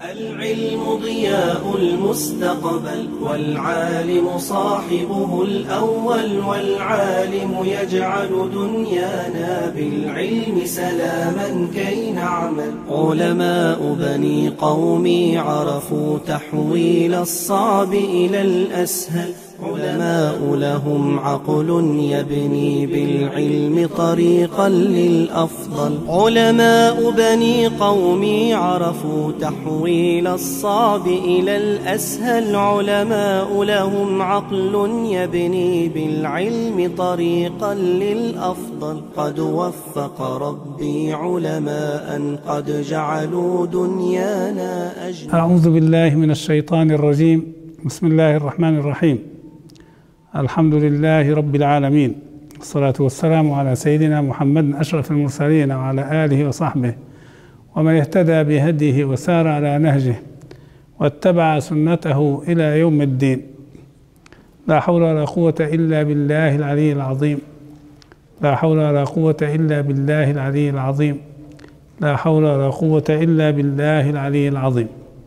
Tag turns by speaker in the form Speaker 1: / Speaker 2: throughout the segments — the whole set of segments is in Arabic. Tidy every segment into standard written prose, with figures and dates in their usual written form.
Speaker 1: العلم ضياء المستقبل والعالم صاحبه الأول، والعالم يجعل دنيانا بالعلم سلاما كي نعمل. علماء بني قومي عرفوا تحويل الصعب إلى الأسهل، علماء لهم عقل يبني بالعلم طريقا للأفضل. علماء بني قومي عرفوا تحويل الصعب إلى الأسهل، علماء لهم عقل يبني بالعلم طريقا للأفضل. قد وفق ربي علماء قد جعلوا دنيانا أجمل.
Speaker 2: أعوذ بالله من الشيطان الرجيم. بسم الله الرحمن الرحيم. الحمد لله رب العالمين، والصلاة والسلام على سيدنا محمد أشرف المرسلين وعلى آله وصحبه ومن اهتدى بهديه وسار على نهجه واتبع سنته إلى يوم الدين. لا حول ولا قوة إلا بالله العلي العظيم. لا حول ولا قوة إلا بالله العلي العظيم. لا حول ولا قوة إلا بالله العلي العظيم.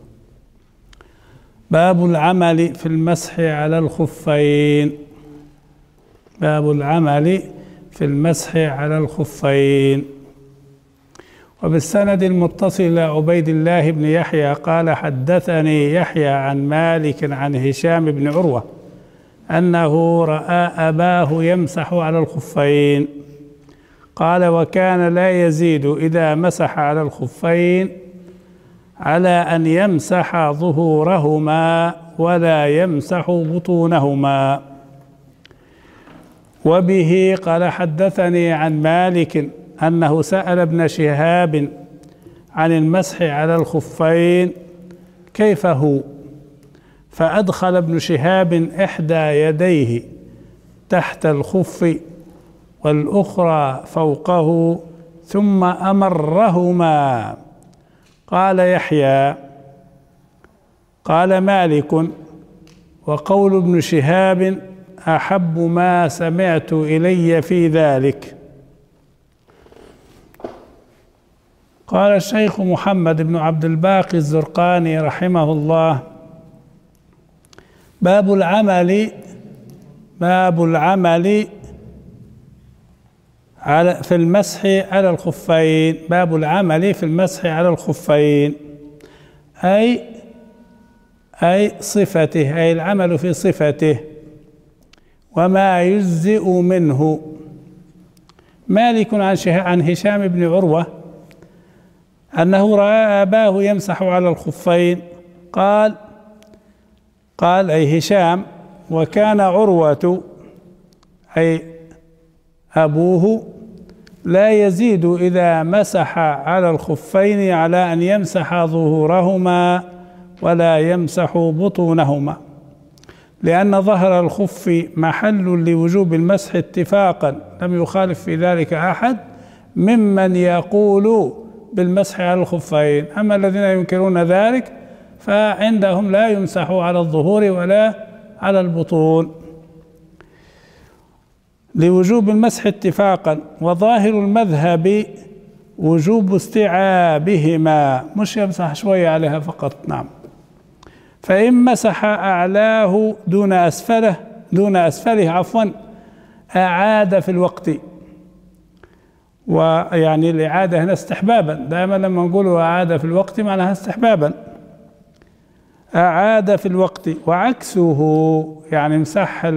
Speaker 2: باب العمل في المسح على الخفين. باب العمل في المسح على الخفين. وبالسند المتصل إلى عبيد الله بن يحيى قال: حدثني يحيى عن مالك عن هشام بن عروة أنه رأى أباه يمسح على الخفين. قال: وكان لا يزيد إذا مسح على الخفين على أن يمسح ظهورهما ولا يمسح بطونهما. وبه قال: حدثني عن مالك أنه سأل ابن شهاب عن المسح على الخفين كيف هو، فأدخل ابن شهاب إحدى يديه تحت الخف والأخرى فوقه ثم أمرهما. قال يحيى: قال مالك: وقول ابن شهاب أحب ما سمعت إلي في ذلك. قال الشيخ محمد بن عبد الباقي الزرقاني رحمه الله: باب العمل في المسح على الخفين. باب العمل في المسح على الخفين أي صفته، أي العمل في صفته وما يجزئ منه. مالك عن هشام بن عروة أنه رأى أباه يمسح على الخفين. قال أي هشام: وكان عروة أي أبوه لا يزيد إذا مسح على الخفين على أن يمسح ظهورهما ولا يمسح بطونهما، لأن ظهر الخف محل لوجوب المسح اتفاقا، لم يخالف في ذلك أحد ممن يقول بالمسح على الخفين. أما الذين ينكرون ذلك فعندهم لا يمسح على الظهور ولا على البطون لوجوب المسح اتفاقا. وظاهر المذهب وجوب استيعابهما، مش يمسح شوية عليها فقط. نعم. فإن مسح أعلاه دون أسفله أعاد في الوقت. ويعني الإعادة هنا استحبابا، دائما لما نقول أعاد في الوقت معناها استحبابا. أعاد في الوقت. وعكسه يعني مسح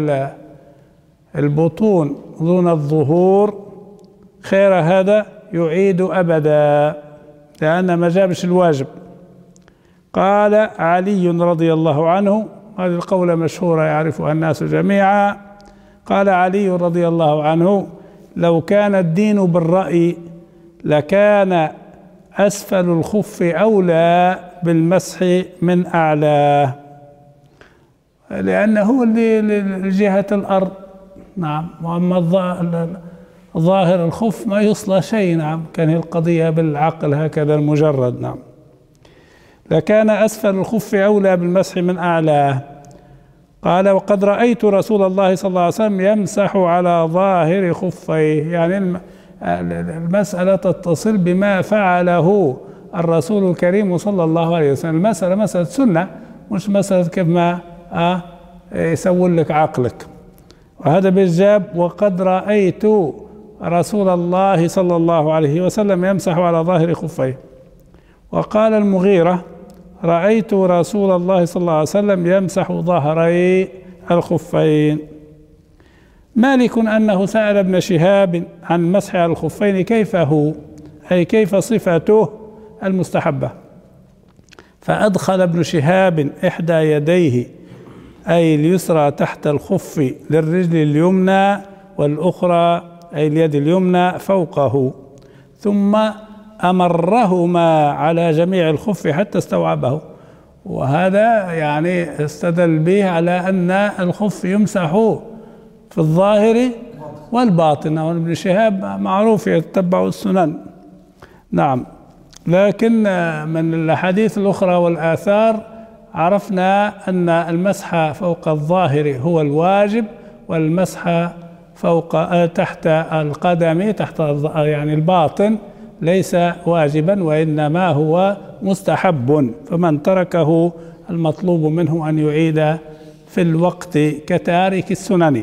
Speaker 2: البطون دون الظهور خير هذا يعيد أبدا، لأن ما جابش الواجب. قال علي رضي الله عنه، هذه القولة مشهورة يعرفها الناس جميعا، قال علي رضي الله عنه: لو كان الدين بالرأي لكان أسفل الخف أولى بالمسح من أعلاه، لأنه لجهة الأرض. نعم. وأما ظاهر الخف ما يصلى شيء. نعم. كان القضية بالعقل هكذا المجرد. نعم. لكان أسفل الخف أولى بالمسح من أعلاه. قال: وقد رأيت رسول الله صلى الله عليه وسلم يمسح على ظاهر خفيه. يعني المسألة تتصل بما فعله الرسول الكريم صلى الله عليه وسلم. المسألة مسألة سنة، مش مسألة كيف ما يسول لك عقلك. وهذا بالجاب: وقد رأيت رسول الله صلى الله عليه وسلم يمسح على ظاهر خفيه. وقال المغيرة: رأيت رسول الله صلى الله عليه وسلم يمسح ظهري الخفين. مالك أنه سأل ابن شهاب عن مسح على الخفين كيف هو، أي كيف صفته المستحبة، فأدخل ابن شهاب إحدى يديه أي اليسرى تحت الخف للرجل اليمنى، والأخرى أي اليد اليمنى فوقه، ثم أمرهما على جميع الخف حتى استوعبه. وهذا يعني استدل به على أن الخف يمسح في الظاهر والباطن، وابن شهاب معروف يتبع السنن. نعم، لكن من الأحاديث الأخرى والآثار عرفنا أن المسح فوق الظاهر هو الواجب، والمسح فوق تحت القدم تحت يعني الباطن ليس واجبا، وإنما هو مستحب، فمن تركه المطلوب منه أن يعيد في الوقت كتارك السنن.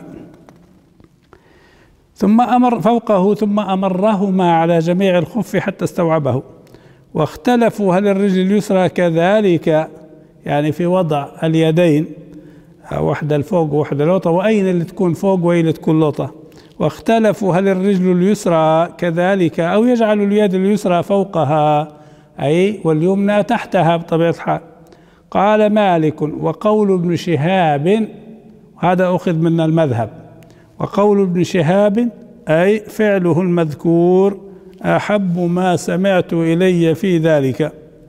Speaker 2: ثم أمر فوقه ثم أمرهما على جميع الخف حتى استوعبه. واختلفوا هل الرجل اليسرى كذلك، يعني في وضع اليدين واحدة الفوق وواحدة لوطة، وأين اللي تكون فوق وأين اللي تكون لوطة. واختلفوا هل الرجل اليسرى كذلك أو يجعل اليد اليسرى فوقها أي واليمنى تحتها بطبيعة الحال. قال مالك: وقول ابن شهاب، هذا أخذ من المذهب، وقول ابن شهاب أي فعله المذكور أحب ما سمعت إلي في ذلك.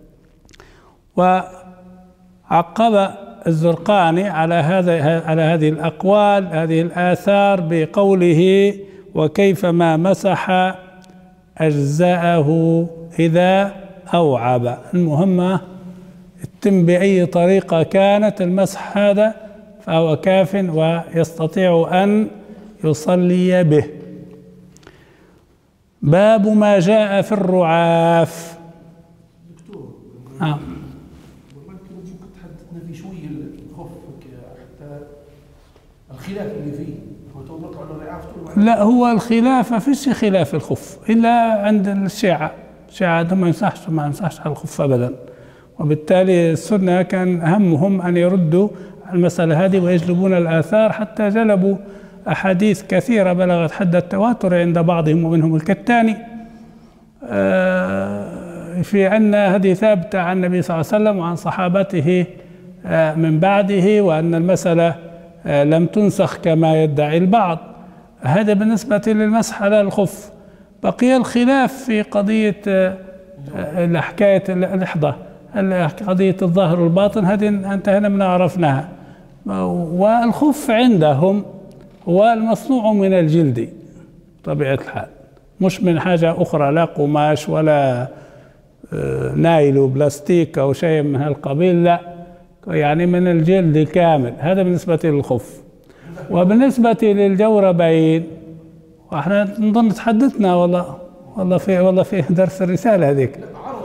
Speaker 2: وعقب الزرقاني على هذه الأقوال هذه الآثار بقوله: وكيفما مسح أجزأه إذا أوعب. المهمة تتم بأي طريقة كانت المسح هذا فهو كاف ويستطيع أن يصلي به. باب ما جاء في الرعاف.
Speaker 3: ممكن تحدثنا في شوية الخف حتى الخلاف اللي فيه، هو توقع على الرعاف؟
Speaker 2: لا، هو الخلاف ما فيش خلاف الخف إلا عند الشيعة. الشيعة ما ينصحش على الخف أبدا، وبالتالي السنة كان همهم أن يردوا المسألة هذه ويجلبون الآثار، حتى جلبوا أحاديث كثيرة بلغت حد التواتر عند بعضهم ومنهم الكتاني في أن هذه ثابتة عن النبي صلى الله عليه وسلم وعن صحابته من بعده، وأن المسألة لم تنسخ كما يدعي البعض. هذا بالنسبة للمسح على الخف. بقي الخلاف في قضية حكاية الإحضاء، قضية الظاهر والباطن، هذه انتهينا من عرفناها. والخف عندهم هو المصنوع من الجلد طبيعة الحال، مش من حاجة أخرى، لا قماش ولا نايل وبلاستيك أو شيء من هالقبيل، لا، يعني من الجلد كامل. هذا بالنسبة للخف. وبالنسبة للجوربين، واحنا نظن تحدثنا والله في درس الرسالة هذيك،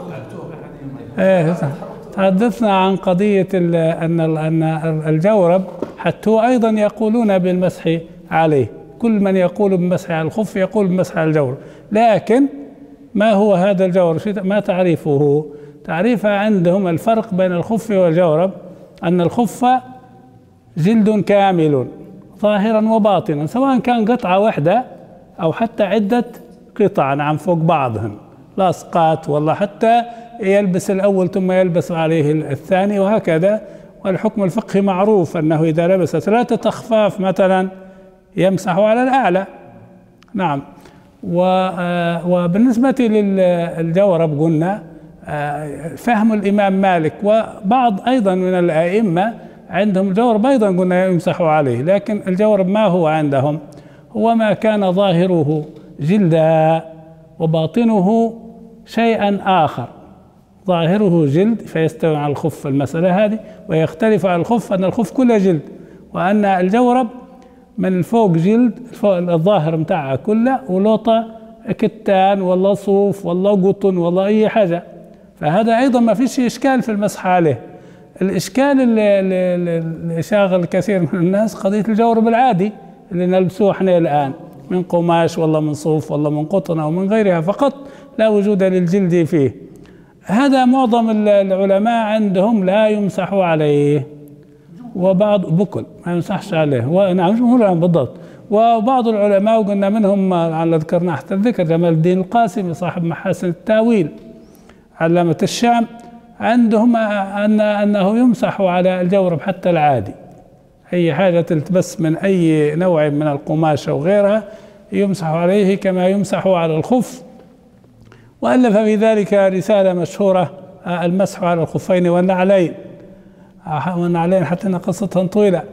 Speaker 2: تحدثنا عن قضية أن الجورب حتى هو أيضا يقولون بالمسح عليه. كل من يقول بالمسح على الخف يقول بالمسح على الجورب. لكن ما هو هذا الجورب؟ ما تعريفه؟ تعريف عندهم الفرق بين الخف والجورب أن الخف جلد كامل ظاهرا وباطنا، سواء كان قطعة واحدة أو حتى عدة قطع عن فوق بعضهم، لاصقات، والله حتى يلبس الأول ثم يلبس عليه الثاني وهكذا. والحكم الفقهي معروف أنه إذا لبس 3 أخفاف مثلا يمسح على الأعلى. نعم. وبالنسبة للجورب قلنا فهم الإمام مالك وبعض أيضا من الأئمة عندهم الجورب أيضا قلنا يمسحوا عليه، لكن الجورب ما هو عندهم؟ هو ما كان ظاهره جلدا وباطنه شيئا آخر. ظاهره جلد فيستوي على الخف المسألة هذه، ويختلف على الخف أن الخف كله جلد، وأن الجورب من الفوق جلد، الظاهر متاعها كله، ولوطة كتان والله صوف والله قطن والله أي حاجة، فهذا أيضا ما فيش إشكال في المسح عليه. الإشكال اللي شاغل كثير من الناس قضية الجورب العادي اللي نلبسوه احنا الآن من قماش والله من صوف والله من قطن أو من غيرها فقط، لا وجود للجلد فيه. هذا معظم العلماء عندهم لا يمسح عليه، وبعض بكل ما يمسحش عليه، ونعم جمهور بالضبط. وبعض العلماء وقلنا منهم على ذكرنا حتى الذكر جمال الدين القاسمي صاحب محاسن التاويل علامة الشام، عندهم أنه يمسح على الجورب حتى العادي، أي حاجة تلتبس من أي نوع من القماش أو غيرها يمسح عليه كما يمسح على الخف. وألف في ذلك رسالة مشهورة المسح على الخفين والنعلين حتى أن قصتها طويلة.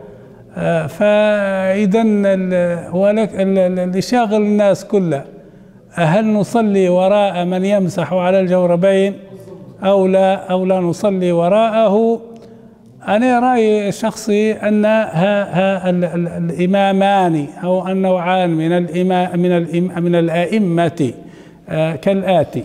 Speaker 2: فإذا اللي شاغل الناس كله هل نصلي وراء من يمسح على الجوربين أو لا نصلي وراءه؟ أنا رأيي الشخصي أن الإمامان أو النوعان من الأئمة كالآتي: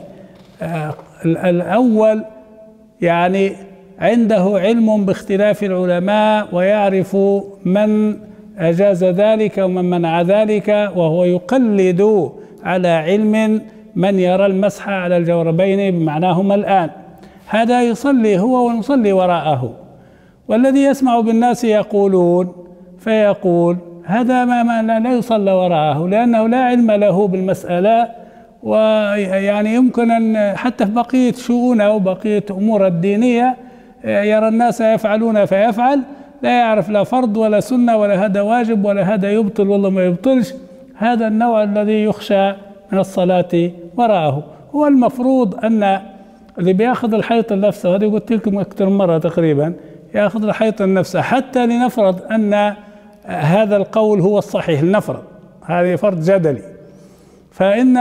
Speaker 2: الأول يعني عنده علم باختلاف العلماء ويعرف من أجاز ذلك ومن منع ذلك، وهو يقلد على علم من يرى المسح على الجوربين بمعناهما الآن، هذا يصلي هو ونصلي وراءه. والذي يسمع بالناس يقولون فيقول هذا ما لا يصلى وراءه لأنه لا علم له بالمسألة، ويعني يمكن أن حتى في بقية شؤونه وبقية أمور الدينية يرى الناس يفعلون فيفعل، لا يعرف لا فرض ولا سنة ولا هذا واجب ولا هذا يبطل والله ما يبطلش. هذا النوع الذي يخشى من الصلاة وراءه. هو المفروض أن اللي بياخذ الحيط النفسه، وهذه قلت لكم أكثر مرة تقريبا، ياخذ الحيط النفسه حتى لنفرض أن هذا القول هو الصحيح، لنفرض هذه فرض جدلي، فإن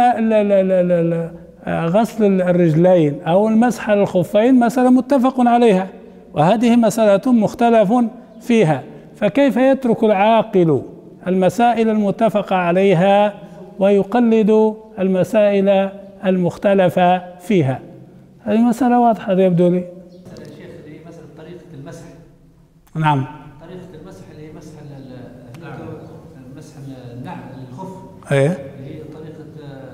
Speaker 2: غسل الرجلين أو المسح على الخفين مسألة متفق عليها، وهذه مسألة مختلف فيها، فكيف يترك العاقل المسائل المتفق عليها ويقلد المسائل المختلفة فيها؟ هذه مسألة واضحة يبدو لي.
Speaker 4: شيخ اللي هي مسألة طريقة المسح.
Speaker 2: نعم.
Speaker 4: طريقة المسح اللي هي مسح النعل الخف.
Speaker 2: ايه.
Speaker 4: اللي هي طريقة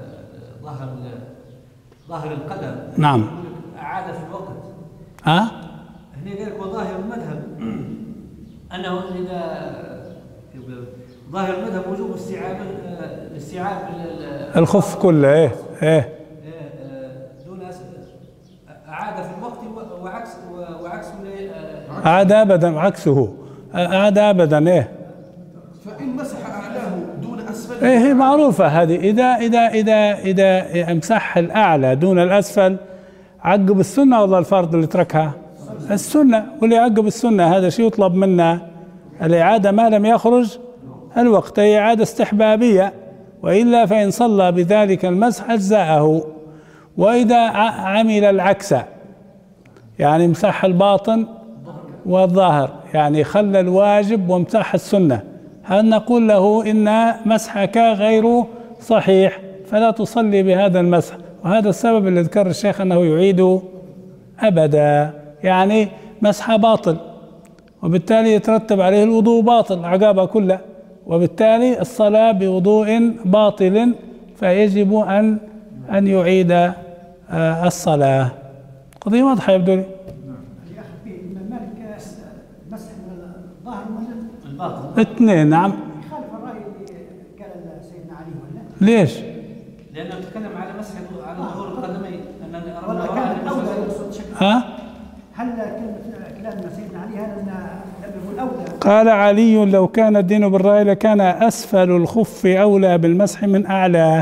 Speaker 4: ظاهر القدم.
Speaker 2: نعم.
Speaker 4: أعاد في الوقت.
Speaker 2: هنا
Speaker 4: قال لك وظاهر المذهب أنه إذا ظاهر المذهب وجوب استيعاب
Speaker 2: الخف كله. ايه.
Speaker 4: دون أعاد في الوقت وعكسه
Speaker 2: أعاد أبدا عكسه، أعاد أبدا. إيه.
Speaker 3: فإن مسح أعلاه دون أسفله.
Speaker 2: إيه معروفة هذه. إذا امسح الأعلى دون الأسفل عقب السنة ولا الفرض اللي تركها؟ السنة. واللي عقب السنة هذا شيء يطلب منا الإعادة ما لم يخرج الوقت، هي إعادة استحبابية، وإلا فإن صلى بذلك المسح أجزاءه. وإذا عمل العكس يعني امسح الباطن والظاهر، يعني خلى الواجب وامسح السنة، هل نقول له إن مسحك غير صحيح فلا تصلي بهذا المسح؟ وهذا السبب اللي ذكر الشيخ أنه يعيد أبدا، يعني مسح باطل، وبالتالي يترتب عليه الوضوء باطل عقابه كله، وبالتالي الصلاة بوضوء باطل، فيجب أن يعيد الصلاة. قضية واضحة يبدو لي.
Speaker 5: يا أخي إمام مالك مسح الظاهر
Speaker 4: الباطن
Speaker 2: اثنين. نعم.
Speaker 5: يخالف الرأي اللي قال سيدنا علي ولا؟
Speaker 2: ليش؟
Speaker 4: لأنه تكلم على مسح على ظهور القدمين.
Speaker 5: والله كان الأولى يقصد شكل. هل كلام سيدنا علي هذا لم يكن أولى؟
Speaker 2: قال علي: لو كان الدين بالرأي لكان أسفل الخف أولى بالمسح من أعلى.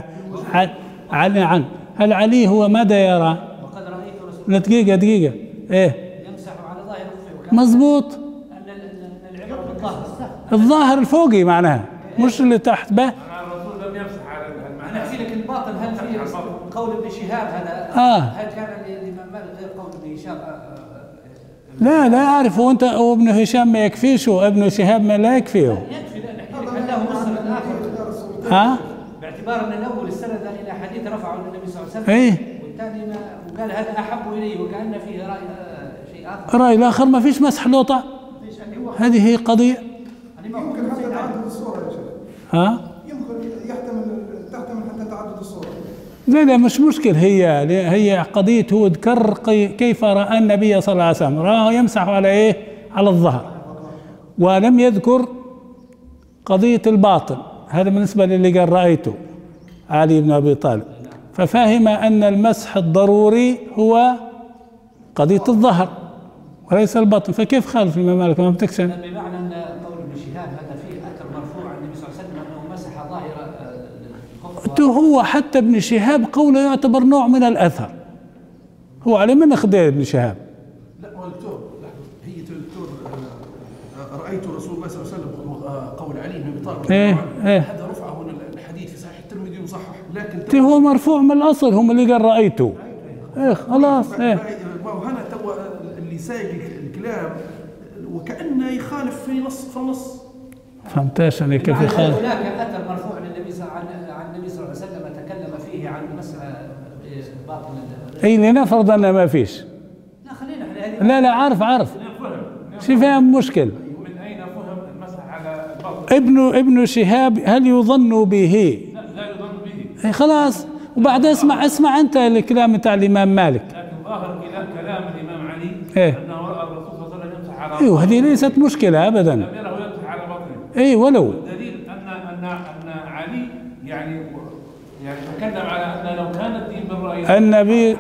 Speaker 2: هل علي هو ماذا يرى؟
Speaker 4: وقد رأيت رسول
Speaker 2: دقيقة. إيه.
Speaker 4: يمسح على ظاهر الخف.
Speaker 2: مظبوط.
Speaker 4: أن العبرة بالظاهر.
Speaker 2: الظاهر الفوقي معناها مش اللي تحت به.
Speaker 3: الرسول لم يمسح على المعنى.
Speaker 4: أنا أحكي لك الباطن. هل في قول ابن شهاب هذا؟ هل كان الإمام مالك غير قول ابن شهاب؟
Speaker 2: لا أعرف. وأنت وابن هشام ما يكفيش، وابن شهاب ما لا يكفيه.
Speaker 4: يكفي. لا نحكي لك هل له مصدر آخر؟
Speaker 2: ها؟
Speaker 4: باعتبار أن الأول استند إلى حديث رفعه للنبي صلى الله عليه وسلم.
Speaker 2: إيه.
Speaker 4: ثاني وقال هذا احب الي وكان فيه راي شيء اخر.
Speaker 2: راي الاخر ما فيش مسح لوطه. هذه هي قضيه.
Speaker 6: يمكن حتى تعدد الصوره يا شيخ.
Speaker 2: ها؟
Speaker 6: يمكن تحتمل حتى تعدد الصوره.
Speaker 2: لا مش مشكل. هي قضيه هو ذكر كيف راى النبي صلى الله عليه وسلم، راه يمسح على ايه؟ على الظهر، ولم يذكر قضيه الباطن. هذا بالنسبه للي قال رايته علي بن ابي طالب، ففهم ان المسح الضروري هو قضيه الظهر وليس الباطن. فكيف خالف الامام مالك؟ ما بتكسن
Speaker 4: بمعنى ان قول ابن شهاب هذا فيه اثر مرفوع عن النبي صلى الله عليه وسلم انه مسح ظاهر الخف.
Speaker 2: هو حتى ابن شهاب قوله يعتبر نوع من الاثر. هو على من اخذ ابن شهاب؟
Speaker 3: لا هو دكتور هي دكتور رايت رسول الله صلى الله عليه وسلم قول علي بن ابي طالب هذا رفعه من الحديث في صحيح الترمذي وصحح، لكن
Speaker 2: هو مرفوع من الاصل. هم اللي قال رايته. خلاص.
Speaker 3: وهنا تو اللي سايق الكلام وكأنه يخالف في النص.
Speaker 2: فهمتاش انا كيف يخالف؟
Speaker 4: هناك اثر مرفوع عن النبي صلى الله عليه وسلم تكلم فيه عن مسألة باطن.
Speaker 2: اي لنفرض انه ما فيش.
Speaker 4: لا خلينا
Speaker 2: لا عارف شو فاهم مشكل.
Speaker 3: من اين فهم المسح على الباطن؟
Speaker 2: ابن شهاب هل يظن به؟
Speaker 3: لا يظن به.
Speaker 2: خلاص. وبعد اسمع انت الكلام بتاع الامام مالك.
Speaker 3: لكن ظاهر كلام الامام علي انه راى الرسول صلى الله عليه وسلم يمسح على
Speaker 2: ايوه هذه ليست مشكله ابدا.
Speaker 3: لم يره يمسح على باطنه.
Speaker 2: ولو
Speaker 3: والدليل ان علي يعني تكلم على ان لو كان الدين بالراي
Speaker 2: النبي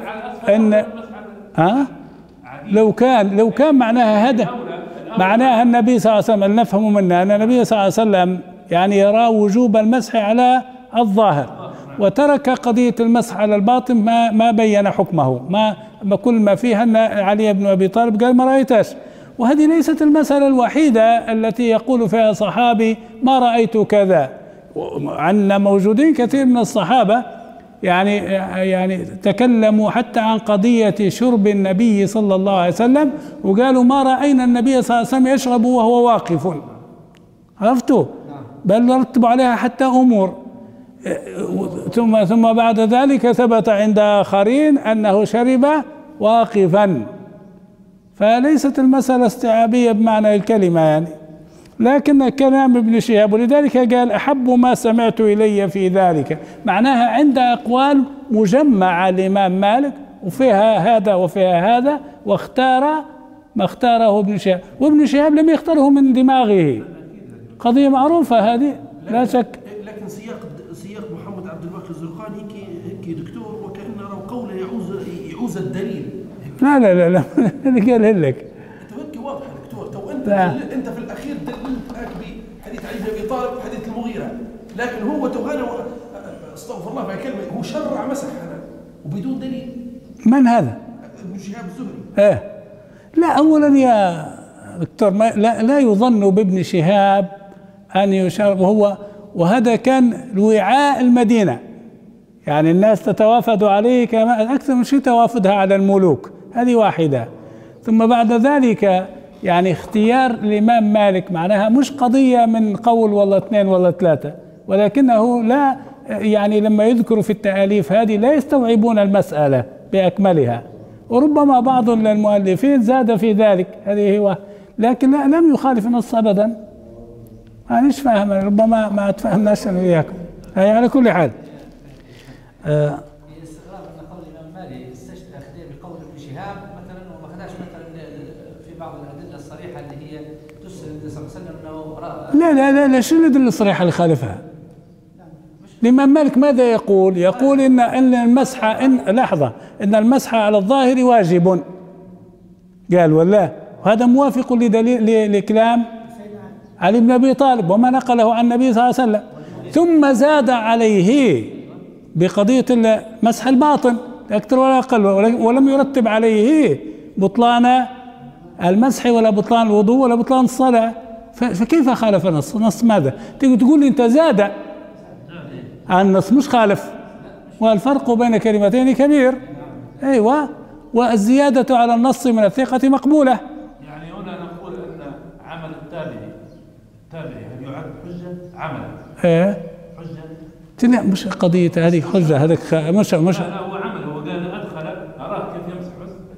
Speaker 2: لو كان معناها هذا معناها النبي صلى الله عليه وسلم نفهم منها ان النبي صلى الله عليه وسلم يعني يرى وجوب المسح على الظاهر وترك قضية المسح على الباطن ما بين حكمه. ما كل ما فيها أن علي بن أبي طالب قال ما رأيتش. وهذه ليست المسألة الوحيدة التي يقول فيها صحابي ما رأيت كذا. عندنا موجودين كثير من الصحابة يعني تكلموا حتى عن قضية شرب النبي صلى الله عليه وسلم وقالوا ما رأينا النبي صلى الله عليه وسلم يشرب وهو واقف. عرفتوا؟ بل رتبوا عليها حتى أمور. ثم بعد ذلك ثبت عند آخرين أنه شرب واقفا. فليست المسألة استيعابية بمعنى الكلمة يعني، لكن كلام ابن شهاب ولذلك قال أحب ما سمعت إلي في ذلك، معناها عند أقوال مجمعة الإمام مالك وفيها هذا وفيها هذا، واختار ما اختاره ابن شهاب. وابن شهاب لم يختاره من دماغه، قضية معروفة هذه لا شك.
Speaker 3: لكن سياق محمد عبد الباقي الزرقاني هيك دكتور وكأنه قوله يعوز الدليل.
Speaker 2: لا اللي قال لك
Speaker 3: هيك واضح دكتور. تو انت في الاخير دللت بحديث علي بن ابي طالب حديث المغيرة، لكن هو توهنا استغفر الله في كلمه، هو شرع مسح هذا وبدون دليل.
Speaker 2: من هذا؟
Speaker 3: ابن شهاب الزهري.
Speaker 2: لا اولا يا دكتور لا يظن بابن شهاب ان يشرب وهذا كان الوعاء المدينة، يعني الناس تتوافد عليه كما أكثر من شيء توافدها على الملوك. هذه واحدة. ثم بعد ذلك يعني اختيار الإمام مالك معناها مش قضية من قول والله اثنين والله ثلاثة، ولكنه لا يعني لما يذكروا في التأليف هذه لا يستوعبون المسألة بأكملها، وربما بعض المؤلفين زاد في ذلك. هذه هو، لكن لم يخالف النص أبدا. مانيش فاهم، ربما ما تفهمناش انا وياكم. هي على كل حال
Speaker 4: استغراب ان قول الامام مالك استشهد بقول ابن شهاب مثلا وما خداش مثلا في بعض الادله الصريحه اللي هي تسال النبي صلى الله عليه وسلم انه راى.
Speaker 2: لا شو الادله الصريحه اللي خالفها؟ الامام مالك ماذا يقول؟ يقول ان المسح ان المسح على الظاهر واجب. قال ولا وهذا موافق لدليل لكلام علي بن أبي طالب وما نقله عن النبي صلى الله عليه وسلم. ثم زاد عليه بقضية مسح الباطن أكثر ولا أقل، ولم يرتب عليه بطلان المسح ولا بطلان الوضوء ولا بطلان الصلاة. فكيف خالف النص؟ النص ماذا؟ تقول لي أنت زاد عن النص مش خالف، والفرق بين كلمتين كبير. أيوة، والزيادة على النص من الثقة مقبولة.
Speaker 3: يعني هنا نقول أن عمل التابعي هل يعد حجة عملا؟
Speaker 2: حجة؟ لا مش قضية هذه حجة، هذاك مش
Speaker 3: لا هو عمل، هو قال أدخل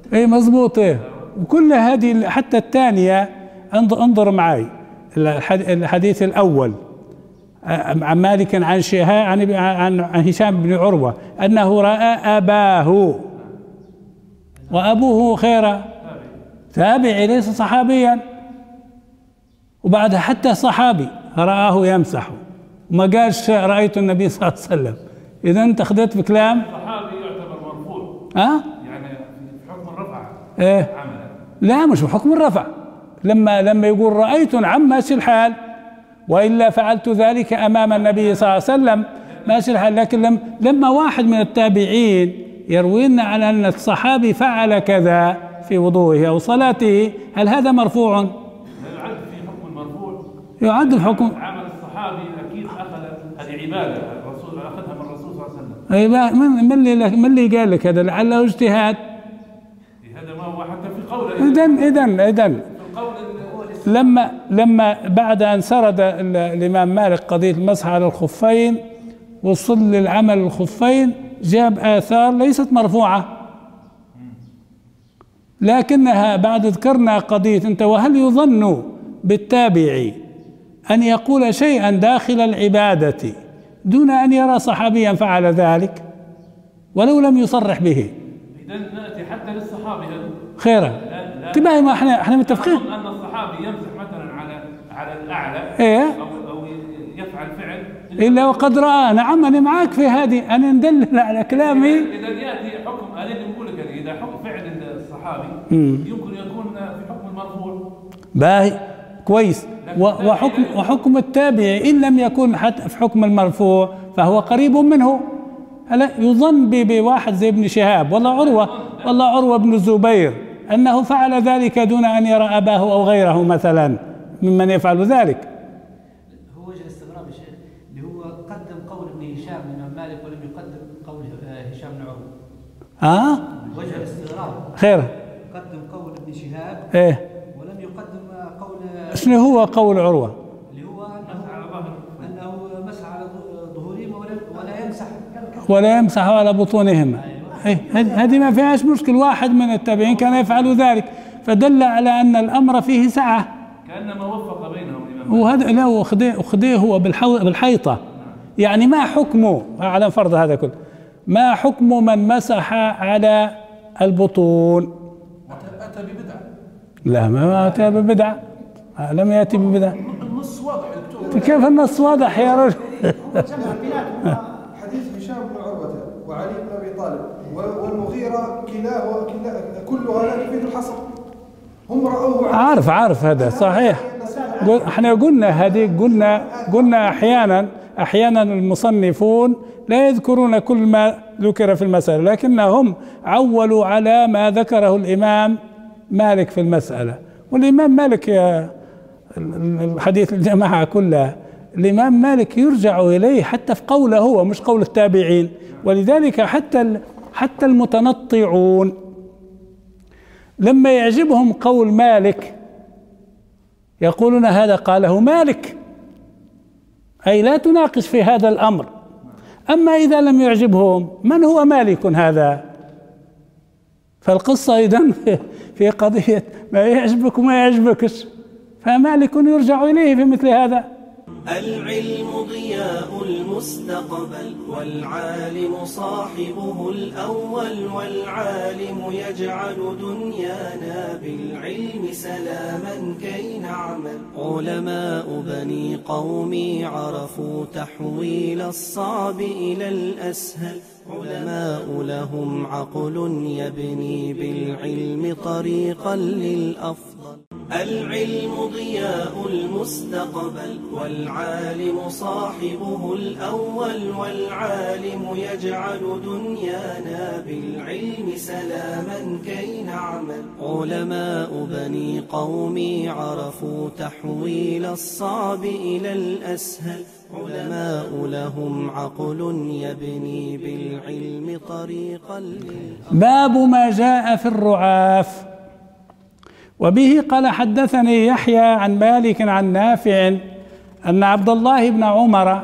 Speaker 2: اي مضبوط. ايه وكل هذه حتى الثانية انظر معي الحديث الأول عن مالك عن شهاب عن هشام بن عروة أنه رأى أباه، وأبوه خير تابعي ليس صحابيا، وبعدها حتى صحابي رآه يمسح وما قالش رأيت النبي صلى الله عليه وسلم. إذا أنت أخذت بكلام
Speaker 7: صحابي يعتبر مرفوع يعني في حكم الرفع.
Speaker 2: إيه لا مش بحكم الرفع، لما يقول رأيت نعم ماشي الحال، وإلا فعلت ذلك أمام النبي صلى الله عليه وسلم ماشي الحال. لكن لما واحد من التابعين يروي لنا عن أن الصحابي فعل كذا في وضوءه أو صلاته، هل هذا مرفوع؟
Speaker 7: يعد في حكم المرفوع،
Speaker 2: يعد في حكم
Speaker 7: عمل الصحابي أكيد أخذ هذه عبادة الرسول أخذها من الرسول صلى الله عليه وسلم.
Speaker 2: أي من اللي قال لك هذا؟ لعله اجتهاد.
Speaker 7: هذا ما هو حتى في قوله.
Speaker 2: إذن لما بعد أن سرد الإمام مالك قضية المسح على الخفين وصل للعمل الخفين، جاب آثار ليست مرفوعة، لكنها بعد ذكرنا قضية أنت وهل يظن بالتابعي أن يقول شيئا داخل العبادة دون أن يرى صحابيا فعل ذلك ولو لم يصرح به؟
Speaker 7: إذا نأتي حتى للصحابي
Speaker 2: خيرا. انتبهي، ما احنا متفقين
Speaker 7: أن الصحابي يمسح مثلا على الأعلى
Speaker 2: إيه؟
Speaker 7: أو يفعل فعل
Speaker 2: إلا وقد رأى. نعم أنا معك في هذه، أنا ندلل على كلامي.
Speaker 7: إذا يأتي حكم أنا بقول لك إذا حكم فعل الصحابي يمكن يكون في حكم المرفوع.
Speaker 2: باهي كويس. وحكم التابعي إن لم يكن حتى في حكم المرفوع فهو قريب منه. هلا يظن بواحد زي ابن شهاب والله عروة بن الزبير أنه فعل ذلك دون أن يرى أباه أو غيره مثلا ممن يفعل ذلك.
Speaker 4: هو وجه الاستغراب يا شيخ اللي هو قدم قول ابن هشام الإمام مالك ولم يقدم قول هشام بن عروة. وجه الاستغراب
Speaker 2: خير.
Speaker 4: قدم قول ابن شهاب ولم يقدم قول.
Speaker 2: شنو هو قول عروة؟
Speaker 4: اللي هو أنه مسح على ظهورهم
Speaker 2: ولا يمسح على بطونهم. هذه ما فيهاش مشكل، واحد من التابعين كان يفعل ذلك، فدل على أن الأمر فيه سعة.
Speaker 7: كأنما وفق بينهم الإمام.
Speaker 2: وهذا لا وخذيه هو بالحيطة. يعني ما حكمه على فرض هذا كله، ما حكم من مسح على البطون؟
Speaker 3: أتى ببدعة.
Speaker 2: لا ما أتى ببدعة، لم يأتي ببدعة.
Speaker 3: النص واضح دكتور.
Speaker 2: كيف النص واضح يا رجل؟
Speaker 6: حديث هشام بن عروة وعلي بن أبي طالب والمغيرة كلها لا تفيد الحصر. هم رأوه.
Speaker 2: عارف هذا صحيح. احنا قلنا احيانا المصنفون لا يذكرون كل ما ذكر في المسألة، لكنهم عولوا على ما ذكره الإمام مالك في المسألة. والإمام مالك يا الحديث الجماعة كلها الإمام مالك يرجع إليه حتى في قوله هو مش قول التابعين. ولذلك حتى المتنطعون لما يعجبهم قول مالك يقولون هذا قاله مالك، أي لا تناقش في هذا الأمر. أما إذا لم يعجبهم من هو مالك هذا؟ فالقصة إذن في قضية ما يعجبك وما يعجبكش، فمالك يرجع إليه في مثل هذا.
Speaker 1: العلم ضياء المستقبل والعالم صاحبه الأول، والعالم يجعل دنيانا بالعلم سلاما كي نعمل. علماء بني قومي عرفوا تحويل الصعب إلى الأسهل، علماء لهم عقل يبني بالعلم طريقا للأفضل. العلم ضياء المستقبل والعالم صاحبه الأول، والعالم يجعل دنيانا بالعلم سلاما كي نعمل. علماء بني قومي عرفوا تحويل الصعب إلى الأسهل، علماء لهم عقل يبني بالعلم طريقا
Speaker 2: باب ما جاء في الرعاف. وبه قال حدثني يحيى عن مالك عن نافع أن عبد الله بن عمر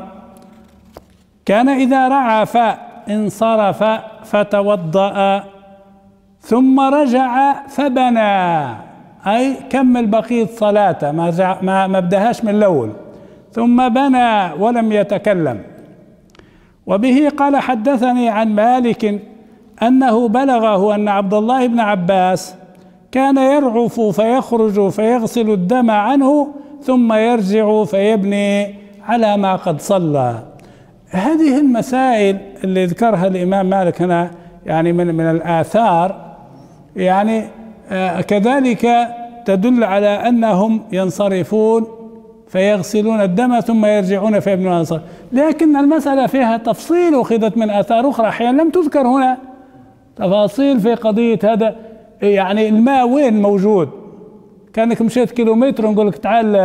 Speaker 2: كان إذا رعف انصرف فتوضأ ثم رجع فبنى، أي كمل بقية صلاته، ما بدهاش من الأول، ثم بنى ولم يتكلم. وبه قال حدثني عن مالك أنه بلغه أن عبد الله بن عباس كان يرعف فيخرج فيغسل الدم عنه ثم يرجع فيبني على ما قد صلى. هذه المسائل اللي ذكرها الإمام مالك هنا يعني من الآثار، يعني كذلك تدل على أنهم ينصرفون فيغسلون الدم ثم يرجعون فيبنون على الصلاة. لكن المسألة فيها تفصيل أخذت من آثار أخرى أحيانا لم تذكر هنا، تفاصيل في قضية هذا، يعني الماء وين موجود؟ كأنك مشيت كيلومتر ونقول لك تعال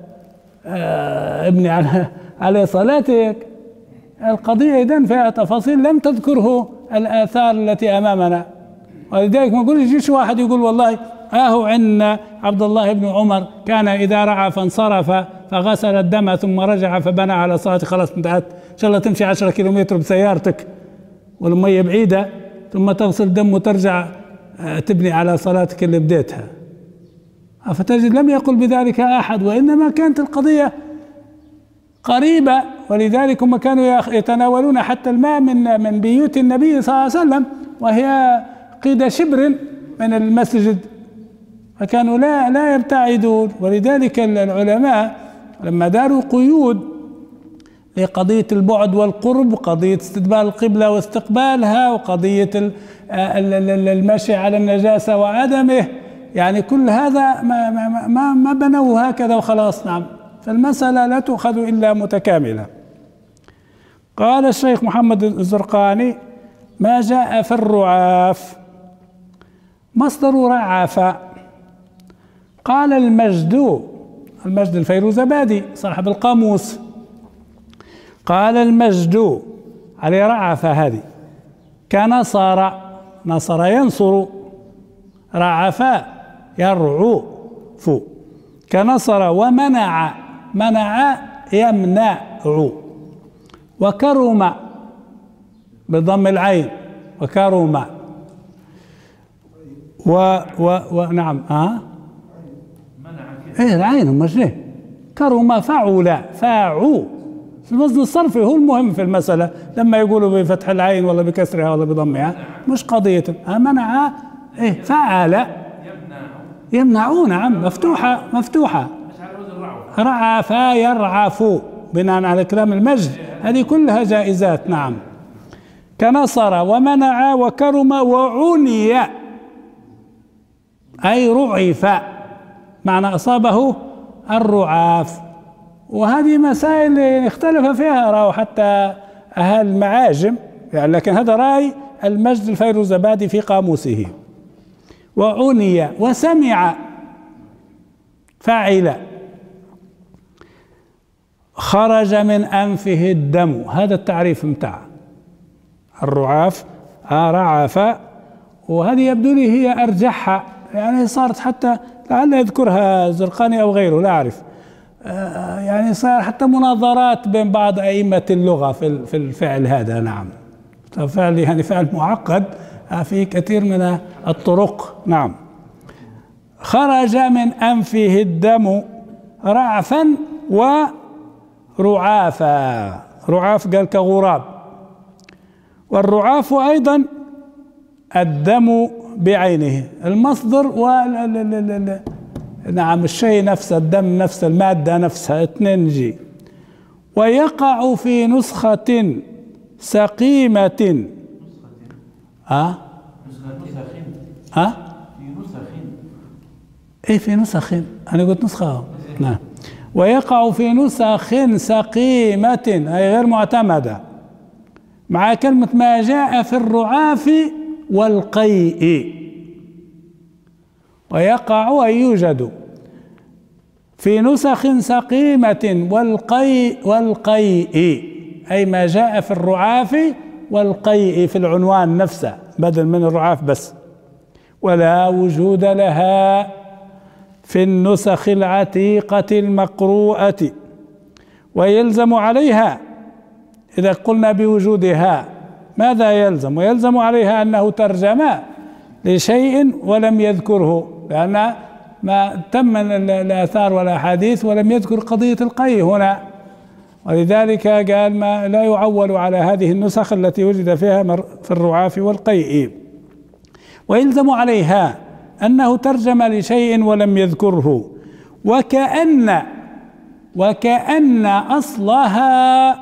Speaker 2: ابني على صلاتك. القضية إذن فيها تفاصيل لم تذكره الآثار التي أمامنا، ولذلك ما يقول يجيش واحد يقول والله عندنا عبد الله بن عمر كان إذا رعى فانصرف فغسل الدم ثم رجع فبنى على صلاته، خلاص انتهت. إن شاء الله تمشي 10 كيلومتر بسيارتك والمية بعيدة ثم تغسل دم وترجع تبني على صلاتك اللي بديتها. فتجد لم يقل بذلك أحد، وإنما كانت القضية قريبة، ولذلك هم كانوا يتناولون حتى الماء من بيوت النبي صلى الله عليه وسلم وهي قيد شبر من المسجد، فكانوا لا يبتعدون. ولذلك العلماء لما داروا قيود لقضية البعد والقرب، قضية استدبار القبلة واستقبالها، وقضية المشي على النجاسة وعدمه، يعني كل هذا ما بنوه هكذا وخلاص. نعم، فالمسألة لا تؤخذ إلا متكاملة. قال الشيخ محمد الزرقاني: ما جاء في الرعاف مصدر رعف. قال المجد الفيروزابادي صاحب القاموس، قال المجد على رعف هذه كنصر، نصر ينصر، رعف يرعو فو، كنصر. ومنع يمنع، وكرم بضم العين، وكرم ونعم العين مش كرم فاعو. الوزن الصرفي هو المهم في المسألة، لما يقولوا بفتح العين ولا بكسرها ولا بضمها مش قضية. منع فعل يمنعون، نعم، مفتوحة رعف يرعف بناء على كلام المجد، هذه كلها جائزات. نعم، كنصر ومنع وكرم وعني، أي رعف، معنى أصابه الرعاف. وهذه مسائل اختلف فيها راوا حتى أهل المعاجم، يعني لكن هذا رأي المجد الفيروزابادي في قاموسه. وعني وسمع فاعل، خرج من أنفه الدم، هذا التعريف متاع الرعاف. رعف، وهذه يبدو لي هي أرجحها، يعني صارت حتى لعل يذكرها الزرقاني أو غيره لا أعرف، يعني صار حتى مناظرات بين بعض أئمة اللغة في الفعل هذا. نعم، فعل يعني فعل معقد في كثير من الطرق. نعم، خرج من أنفه الدم رعفا ورعافا. رعاف قال كغراب، والرعاف أيضا الدم بعينه، المصدر نعم الشيء نفسه، الدم نفسه، المادة نفسها، 2 جي. ويقع في نسخة سقيمة. في نسخ، أنا قلت نسخة. نعم، ويقع في نسخ سقيمة أي غير معتمدة، مع كلمة ما جاء في الرعاف والقيء. ويقع أي يوجد في نسخ سقيمة والقيء أي ما جاء في الرعاف والقيء في العنوان نفسه بدل من الرعاف بس. ولا وجود لها في النسخ العتيقة المقروءة، ويلزم عليها إذا قلنا بوجودها ماذا يلزم؟ ويلزم عليها أنه ترجم لشيء ولم يذكره، لأن ما تم من الآثار والأحاديث ولم يذكر قضية القيء هنا، ولذلك قال ما لا يعول على هذه النسخ التي وجد فيها في الرعاف والقيء. ويلزم عليها أنه ترجم لشيء ولم يذكره، وكأن أصلها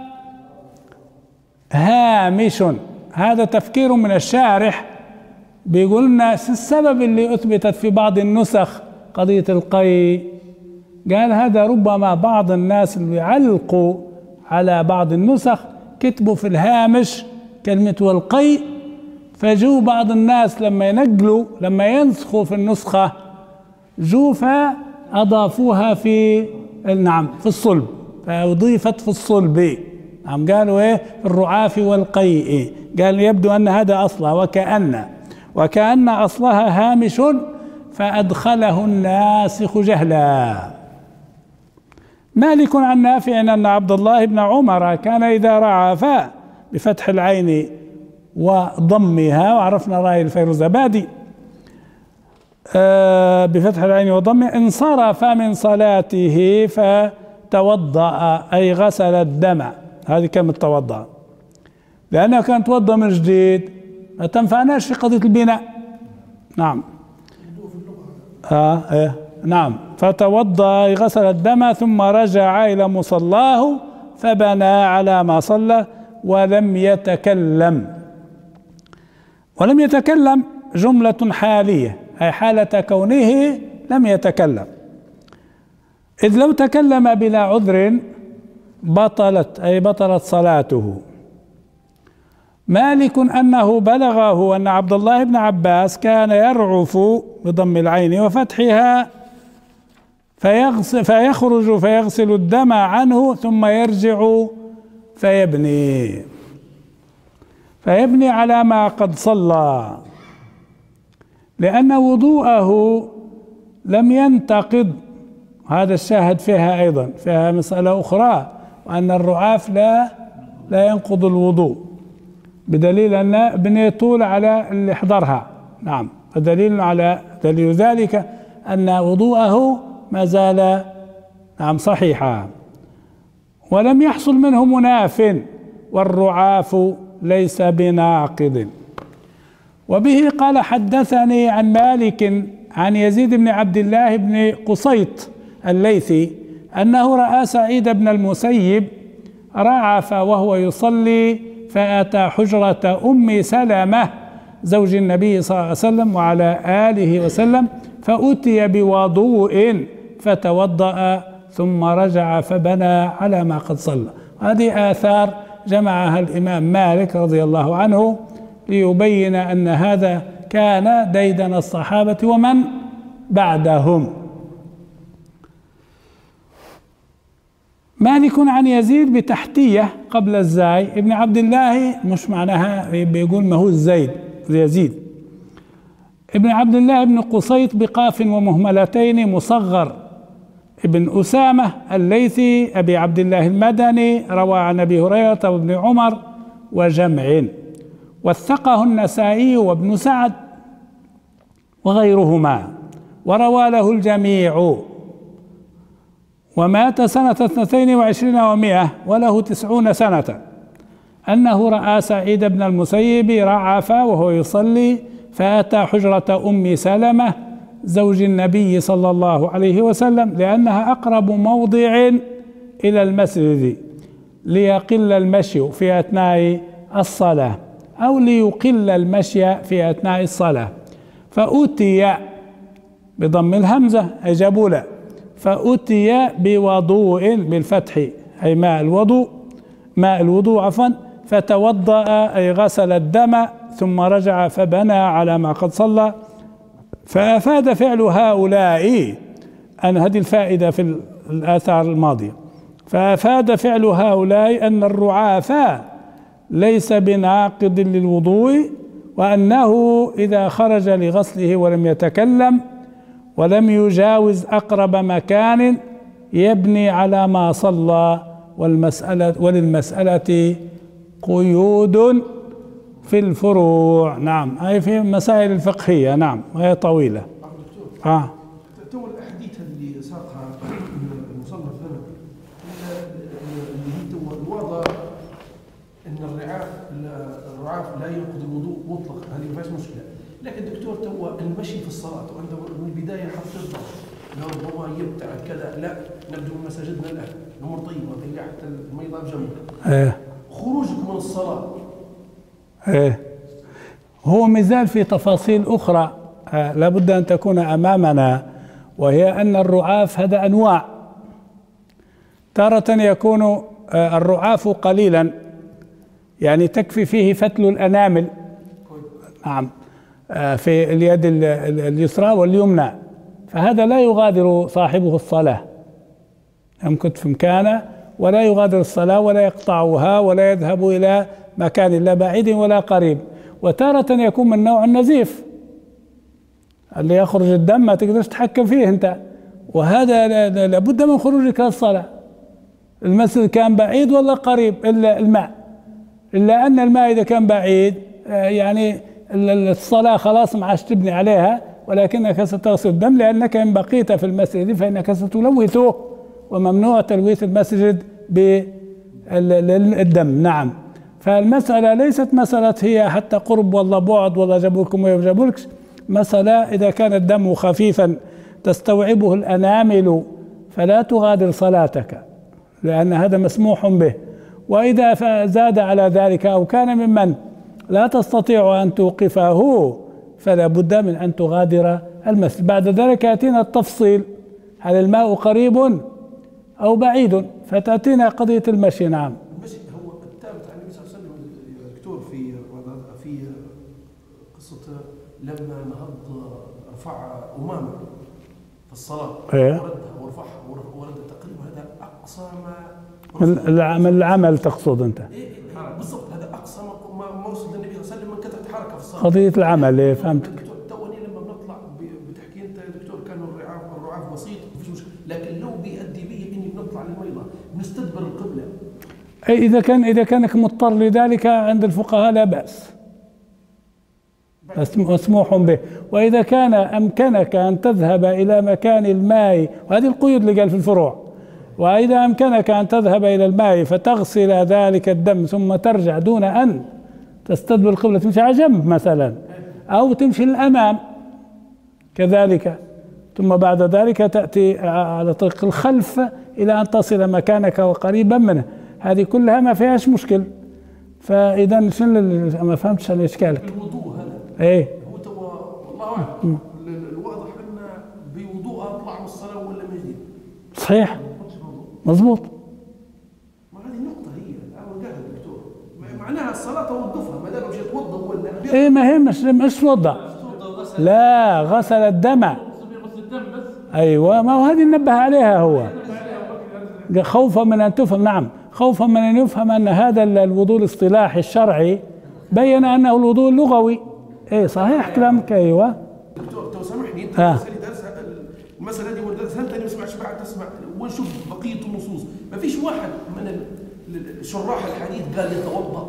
Speaker 2: هامش. هذا تفكير من الشارح، بيقول لنا السبب اللي أثبتت في بعض النسخ قضية القيء، قال هذا ربما بعض الناس اللي يعلقوا على بعض النسخ كتبوا في الهامش كلمة والقيء، فجو بعض الناس لما ينقلوا لما ينسخوا في النسخة جو فأضافوها في الصلب، فأضيفت في الصلب. قالوا ايه الرعاف والقيء، قال يبدو أن هذا أصلها وكأن أصلها هامش فأدخله الناسخ جهلا. مالك عن نافع أن عبد الله بن عمر كان إذا رعف بفتح العين وضمها، وعرفنا رأي الفيروزابادي بفتح العين وضمها، انصرف من صلاته فتوضأ أي غسل الدم. هذه كلمة توضأ، لأنها كانت توضأ من جديد ما تنفعناش في قضية البناء. نعم نعم، فتوضأ غسل الدم ثم رجع إلى مصلاه فبنى على ما صلى ولم يتكلم جملة حالية، أي حالة كونه لم يتكلم، إذ لو تكلم بلا عذر بطلت صلاته. مالك أنه بلغه أن عبد الله بن عباس كان يرعف بضم العين وفتحها فيخرج فيغسل الدم عنه ثم يرجع فيبني على ما قد صلى، لأن وضوءه لم ينتقض. هذا الشاهد فيها أيضا، فيها مسألة أخرى، وأن الرعاف لا ينقض الوضوء، بدليل أن بني طول على اللي حضرها. نعم، دليل ذلك أن وضوءه ما زال صحيحا، ولم يحصل منه مناف، والرعاف ليس بناقض. وبه قال حدثني عن مالك عن يزيد بن عبد الله بن قصيط الليثي أنه رأى سعيد بن المسيب رعف وهو يصلي فأتى حجرة أم سلمة زوج النبي صلى الله عليه وسلم وعلى آله وسلم، فأتي بوضوء فتوضأ ثم رجع فبنى على ما قد صلى. هذه آثار جمعها الإمام مالك رضي الله عنه ليبين أن هذا كان ديدن الصحابة ومن بعدهم. مالك عن يزيد بتحتية قبل الزاي ابن عبد الله، مش معناها بيقول ما هو يزيد ابن عبد الله بن قصيط بقاف ومهملتين مصغر ابن أسامة الليثي أبي عبد الله المدني، روى عن أبي هريرة وابن عمر وجمع، وثقه النسائي وابن سعد وغيرهما، وروى له الجميع. ومات سنة 22 و100 وله 90 سنة، أنه رأى سعيد بن المسيب رعف وهو يصلي فأتى حجرة أم سلمة زوج النبي صلى الله عليه وسلم، لأنها أقرب موضع إلى المسجد ليقل المشي في أثناء الصلاة، أو ليقل المشي في أثناء الصلاة. فأتي بضم الهمزة أي جابولا، فأتي بوضوء بالفتح أي ماء الوضوء عفوا، فتوضأ أي غسل الدم ثم رجع فبنى على ما قد صلى. فأفاد فعل هؤلاء، أن هذه الفائدة في الآثار الماضية، فأفاد فعل هؤلاء أن الرعاف ليس بناقض للوضوء، وأنه إذا خرج لغسله ولم يتكلم ولم يجاوز أقرب مكان يبني على ما صلى. وللمسألة قيود في الفروع. نعم، هي في مسائل الفقهية. نعم، وهي طويلة.
Speaker 3: تو الاحاديث اللي ساقها المصنف هنا اللي هي تو الوضع ان الرعاف لا ينقض الوضوء مطلقا، هذه ما فيهاش مشكله. لكن دكتور تو المشي في الصلاه وعنده من البدايه حط الضغط، لو ربما يبتعد كذا، لا نبدو من مساجدنا الان الامور طيبه، تلقى حتى الميضه بجنبك. خروجك من الصلاه
Speaker 2: هو مازال في تفاصيل اخرى لابد ان تكون امامنا، وهي ان الرعاف هذا انواع. تارة يكون الرعاف قليلا، يعني تكفي فيه فتل الانامل. نعم، في اليد اليسرى واليمنى، فهذا لا يغادر صاحبه الصلاة، يمكث في مكانه ولا يغادر الصلاة ولا يقطعها ولا يذهب إلى مكان لا بعيد ولا قريب. وتارة يكون من نوع النزيف اللي يخرج الدم ما تقدرش تتحكم فيه أنت، وهذا لابد من خروجك الصلاة. المسجد كان بعيد ولا قريب، إلا الماء، إلا أن الماء إذا كان بعيد يعني الصلاة خلاص ما عادش تبني عليها، ولكنك ستغسل الدم، لأنك إن بقيت في المسجد فإنك ستلوثه، وممنوع تلويث المسجد بالدم. نعم، فالمسألة ليست مسألة هي حتى قرب والله بعد والله جابولكم ولا جابولكش، مسألة إذا كان الدم خفيفا تستوعبه الأنامل فلا تغادر صلاتك، لأن هذا مسموح به. وإذا زاد على ذلك أو كان ممن لا تستطيع أن توقفه فلا بد من أن تغادر المسجد. بعد ذلك يأتينا التفصيل، هل الماء قريب أو بعيد، فتأتينا قضية المشي. نعم،
Speaker 3: المشي هو الثابت عن النبي صلى الله عليه وسلم دكتور في قصة لما نهض رفع أمامة في الصلاة وردها ورفعها ورد تقريبا، هذا أقصى ما
Speaker 2: من العمل تقصد أنت؟
Speaker 3: بالضبط، هذا أقصى ما وصل النبي صلى الله عليه وسلم من كثرة حركة في الصلاة.
Speaker 2: قضية العمل فهمت.
Speaker 3: توني لما بنطلع بتحكي أنت يا دكتور كانوا الرعاف بسيط مفيش مشكلة، لكن لو بيؤدي بي إني بنطلع للميضة بنستدبر القبلة.
Speaker 2: إذا كانك مضطر لذلك عند الفقهاء لا بأس، مسموح به. وإذا كان أمكنك أن تذهب إلى مكان الماء، وهذه القيود اللي قال في الفروع، وإذا أمكنك أن تذهب إلى الماء فتغسل ذلك الدم ثم ترجع دون أن تستدبر القبلة، تمشي على جنب مثلا أو تمشي للأمام كذلك، ثم بعد ذلك تأتي على طريق الخلف إلى أن تصل مكانك وقريبا منه، هذه كلها ما فيهاش مشكل. فإذا شنو ما فهمتش عن إشكالك؟
Speaker 3: الوضوء هذا
Speaker 2: إيه
Speaker 3: هو تو والله أعلم، الواضح أن بوضوء أطلع من الصلاة ولا من جديد.
Speaker 2: صحيح، مظبوط.
Speaker 3: ما هذه النقطة هي أنا قاعد دكتور، معناها الصلاة توقفها ما دام مش يتوضأ ولا
Speaker 2: إيه، ما هي مش توضأ، لا غسل الدم. أيوة، ما هو هذه نبه عليها هو خوفا من أن تفهم. نعم، خوفا من أن يفهم أن هذا الوضوء الاصطلاحي الشرعي بين أنه الوضوء اللغوي. إيه صحيح كلامك. أيوة
Speaker 3: دكتور تو سامحني أنت المسألة هذه سألتني ما سمعتش بعد تسمع ونشوف بقية النصوص، ما فيش واحد من شراح الحديث قال يتوضأ.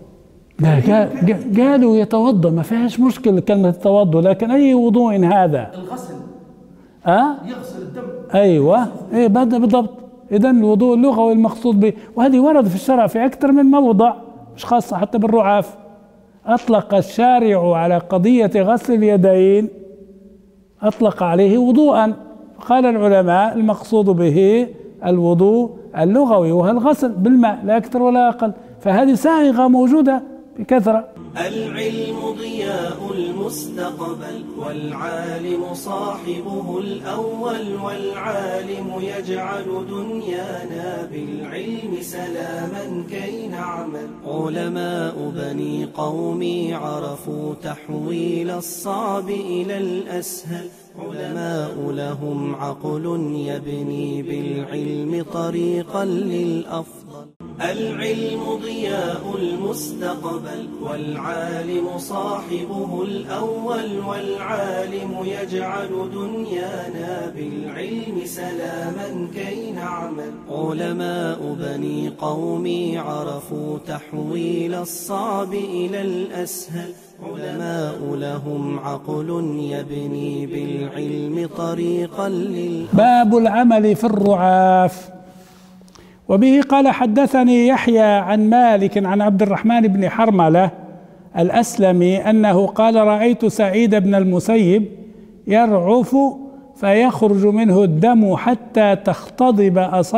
Speaker 2: قالوا يتوضأ، ما فيهاش مشكلة كلمة التوضأ، لكن أي وضوء هذا؟
Speaker 3: الغسل يغسل الدم.
Speaker 2: أيوة، إيه بالضبط. إذن الوضوء اللغوي المقصود به، وهذه ورد في الشرع في أكثر من موضع، مش خاصة حتى بالرعاف. أطلق الشارع على قضية غسل اليدين، أطلق عليه وضوءا، قال العلماء المقصود به الوضوء اللغوي وهو الغسل بالماء لا أكثر ولا أقل، فهذه سائغة موجودة بكثرة.
Speaker 1: العلم ضياء المستقبل، والعالم صاحبه الأول، والعالم يجعل دنيانا بالعلم سلاما كي نعمل. علماء بني قومي عرفوا تحويل الصعب إلى الأسهل، علماء لهم عقل يبني بالعلم طريقا للأفضل. العلم ضياء المستقبل والعالم صاحبه الأول والعالم يجعل دنيانا بالعلم سلاما كي نعمل. علماء بني قومي عرفوا تحويل الصعب إلى الأسهل. علماء لهم عقل يبني بالعلم طريقا
Speaker 2: باب العمل في الرعاف. وبه قال حدثني يحيى عن مالك عن عبد الرحمن بن حرملة الأسلمي أنه قال رأيت سعيد بن المسيب يرعف فيخرج منه الدم حتى تختضب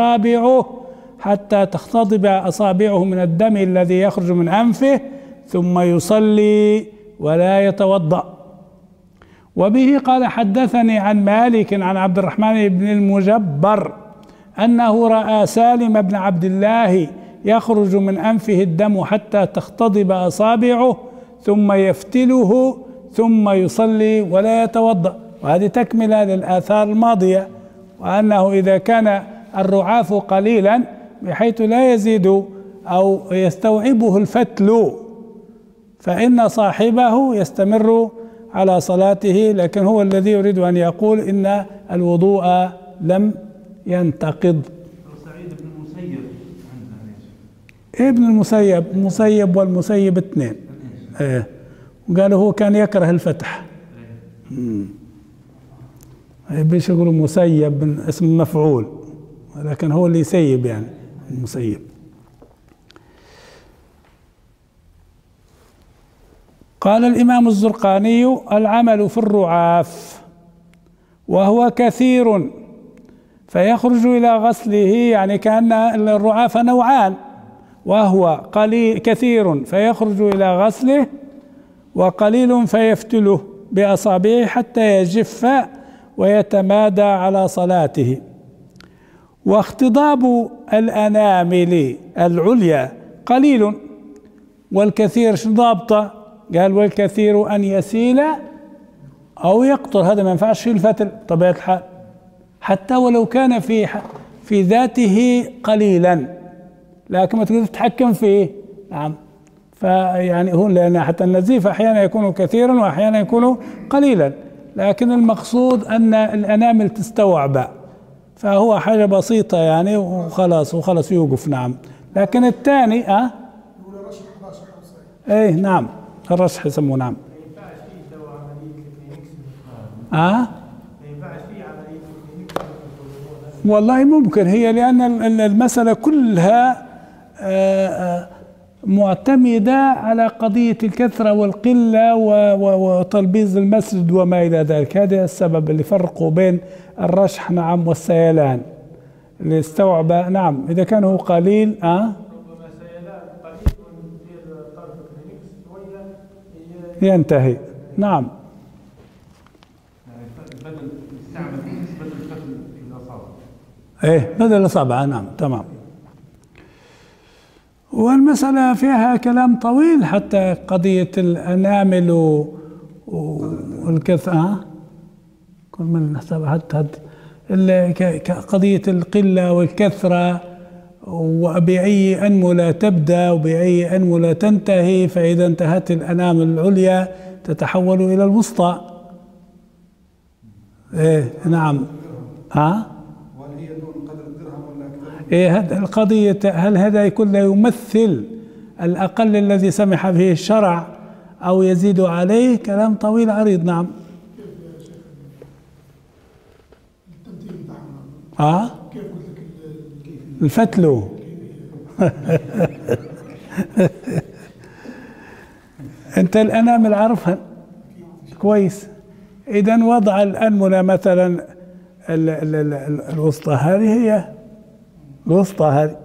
Speaker 2: أصابعه من الدم الذي يخرج من أنفه ثم يصلي ولا يتوضأ. وبه قال حدثني عن مالك عن عبد الرحمن بن المجبر أنه رأى سالم بن عبد الله يخرج من أنفه الدم حتى تختضب أصابعه ثم يفتله ثم يصلي ولا يتوضأ. وهذه تكملة للآثار الماضية، وأنه إذا كان الرعاف قليلا بحيث لا يزيد أو يستوعبه الفتل فإن صاحبه يستمر على صلاته، لكن هو الذي يريد أن يقول إن الوضوء لم ينتقض.
Speaker 7: سعيد بن المسيب
Speaker 2: ابن المسيب والمسيب اثنين. قالوا هو كان يكره الفتح. بيش يقولوا مسيب اسم مفعول، لكن هو اللي يسيب يعني المسيب. قال الإمام الزرقاني: العمل في الرعاف وهو كثير فيخرج إلى غسله، يعني كأن الرعاف نوعان، وهو كثير فيخرج إلى غسله وقليل فيفتله بأصابعه حتى يجف ويتمادى على صلاته. واختضاب الأنامل العليا قليل والكثير ضابطة. قال: والكثير أن يسيل أو يقطر، هذا ما ينفعش في الفتل طبيعة الحال، حتى ولو كان في ذاته قليلا، لكن ما تقدر تتحكم فيه. نعم. فيعني هو لأن حتى النزيف أحيانا يكون كثيرا وأحيانا يكون قليلا، لكن المقصود أن الأنامل تستوعب، فهو حاجة بسيطة يعني وخلاص يوقف. نعم. لكن الثاني ايه نعم الرشح يسموه. نعم. والله ممكن، هي لأن المسألة كلها معتمدة على قضية الكثرة والقلة وتلبيز المسجد وما إلى ذلك. هذا السبب اللي فرقوا بين الرشح نعم والسيلان اللي استوعب. نعم. إذا كان هو قليل ينتهي. نعم. بدل الأصابع. نعم تمام. والمسألة فيها كلام طويل، حتى قضية الأنامل والكثرة كل من قضية القلة والكثرة، وبأي أنملة تبدأ وبأي أنملة تنتهي. فإذا انتهت الأنامل العليا تتحول إلى الوسطى. نعم. هذه القضية، هل هذا يكون يمثل الأقل الذي سمح به الشرع أو يزيد عليه؟ كلام طويل عريض. نعم. الفتل أنت الأنامل عارفها كويس. إذن وضع الأنملة مثلا الوسطى، هذه هي الوسطى هذه،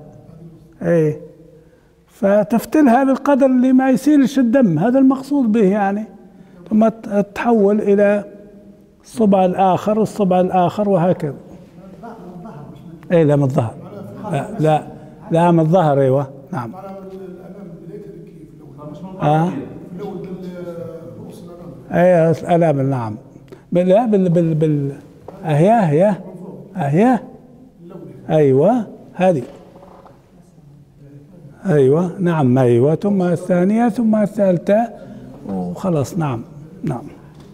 Speaker 2: فتفتلها بالقدر اللي ما يسيلش الدم، هذا المقصود به يعني. ثم تحول إلى الصبع الآخر والصبع الآخر وهكذا. لا من الظهر. لا من الظهر. أيوة. نعم. الأنامل. نعم. لا أهياه. أيوة هذه. أيوة نعم أيوة، ثم الثانية ثم الثالثة وخلاص. نعم نعم.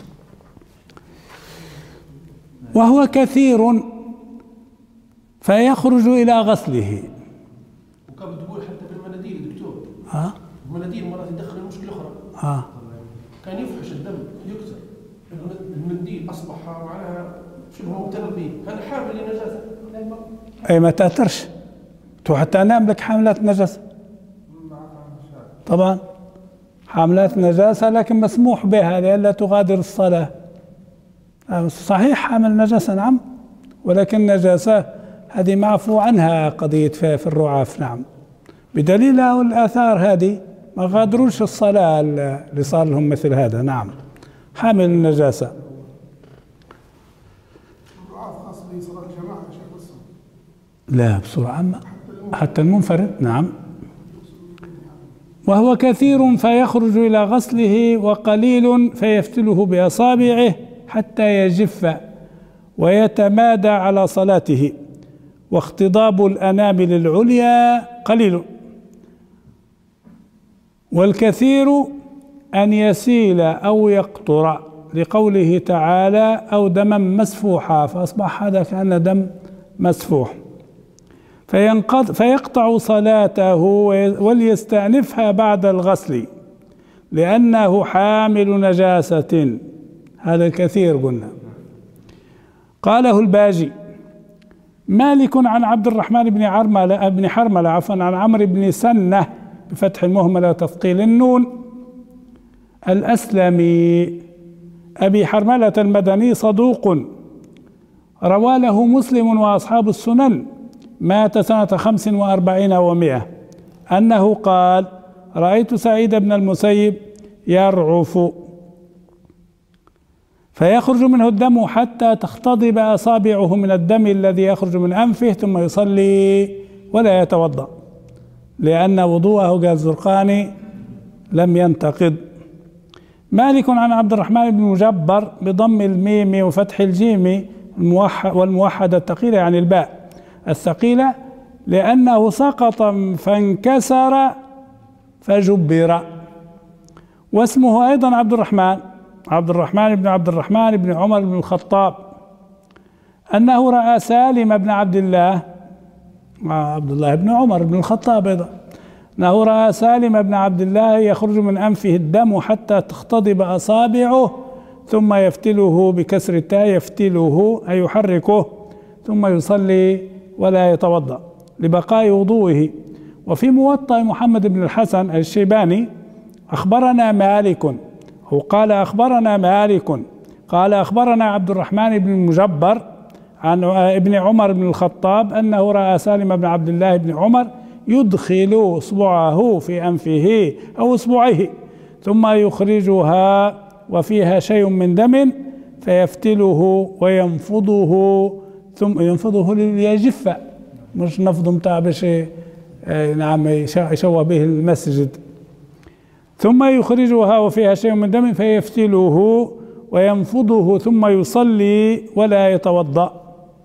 Speaker 2: وهو كثير فيخرج إلى غسله.
Speaker 3: وكان بتقول حتى بالمناديل دكتور، المناديل مرات تدخل المشكلة أخرى. كان يفحش الدم يكسر المنديل، أصبح معناها شبه مبتلى به، هذا حامل لنجاسة.
Speaker 2: أي ما تأثرش حتى أنام لك حاملات نجاسة طبعا، حاملات نجاسة لكن مسموح بها لئلا تغادر الصلاة. صحيح حامل نجاسة نعم، ولكن نجاسة هذه معفو عنها قضية في الرعاف. نعم، بدليل الآثار هذه ما غادروش الصلاة اللي صار لهم مثل هذا. نعم، حامل النجاسة.
Speaker 6: الرعاف خاص بصلاة الجماعة يا شيخ بس؟
Speaker 2: لا بصورة عامة حتى المنفرد. نعم. وهو كثير فيخرج إلى غسله، وقليل فيفتله بأصابعه حتى يجف ويتمادى على صلاته، واختضاب الأنامل العليا قليل. والكثير أن يسيل أو يقطر، لقوله تعالى أو دما مسفوحا، فأصبح هذا كأن دم مسفوح. فيقطع صلاته وليستأنفها بعد الغسل لأنه حامل نجاسة. هذا الكثير قلنا. قاله الباجي. مالك عن عبد الرحمن بن حرملة عن عمرو بن سنة بفتح المهملة وتثقيل النون الأسلمي أبي حرملة المدني، صدوق روى له مسلم وأصحاب السنن، مات سنة 45 و100، أنه قال رأيت سعيد بن المسيب يرعف فيخرج منه الدم حتى تختضب أصابعه من الدم الذي يخرج من أنفه، ثم يصلي ولا يتوضأ لأن وضوءه قال الزرقاني لم ينتقض. مالك عن عبد الرحمن بن مجبر بضم الميم وفتح الجيم والموحدة الثقيلة يعني الباء الثقيلة، لأنه سقط فانكسر فجبر. واسمه أيضا عبد الرحمن بن عمر بن الخطاب، أنه رأى سالم بن عبد الله بن عمر بن الخطاب أيضا، أنه رأى سالم بن عبد الله يخرج من أنفه الدم حتى تختضب أصابعه، ثم يفتله بكسر التاء، يفتله أي يحركه، ثم يصلي ولا يتوضأ لبقاء وضوئه. وفي موطأ محمد بن الحسن الشيباني أخبرنا مالك، هو قال أخبرنا مالك قال أخبرنا عبد الرحمن بن المجبر عن ابن عمر بن الخطاب أنه رأى سالم بن عبد الله بن عمر يدخل إصبعه في أنفه أو إصبعيه ثم يخرجها وفيها شيء من دم فيفتله وينفضه، ثم ينفضه ليجف، مش نفض متاع باش نعم يشوه به المسجد. ثم يخرجها وفيها شيء من دم فيفتله وينفضه ثم يصلي ولا يتوضأ.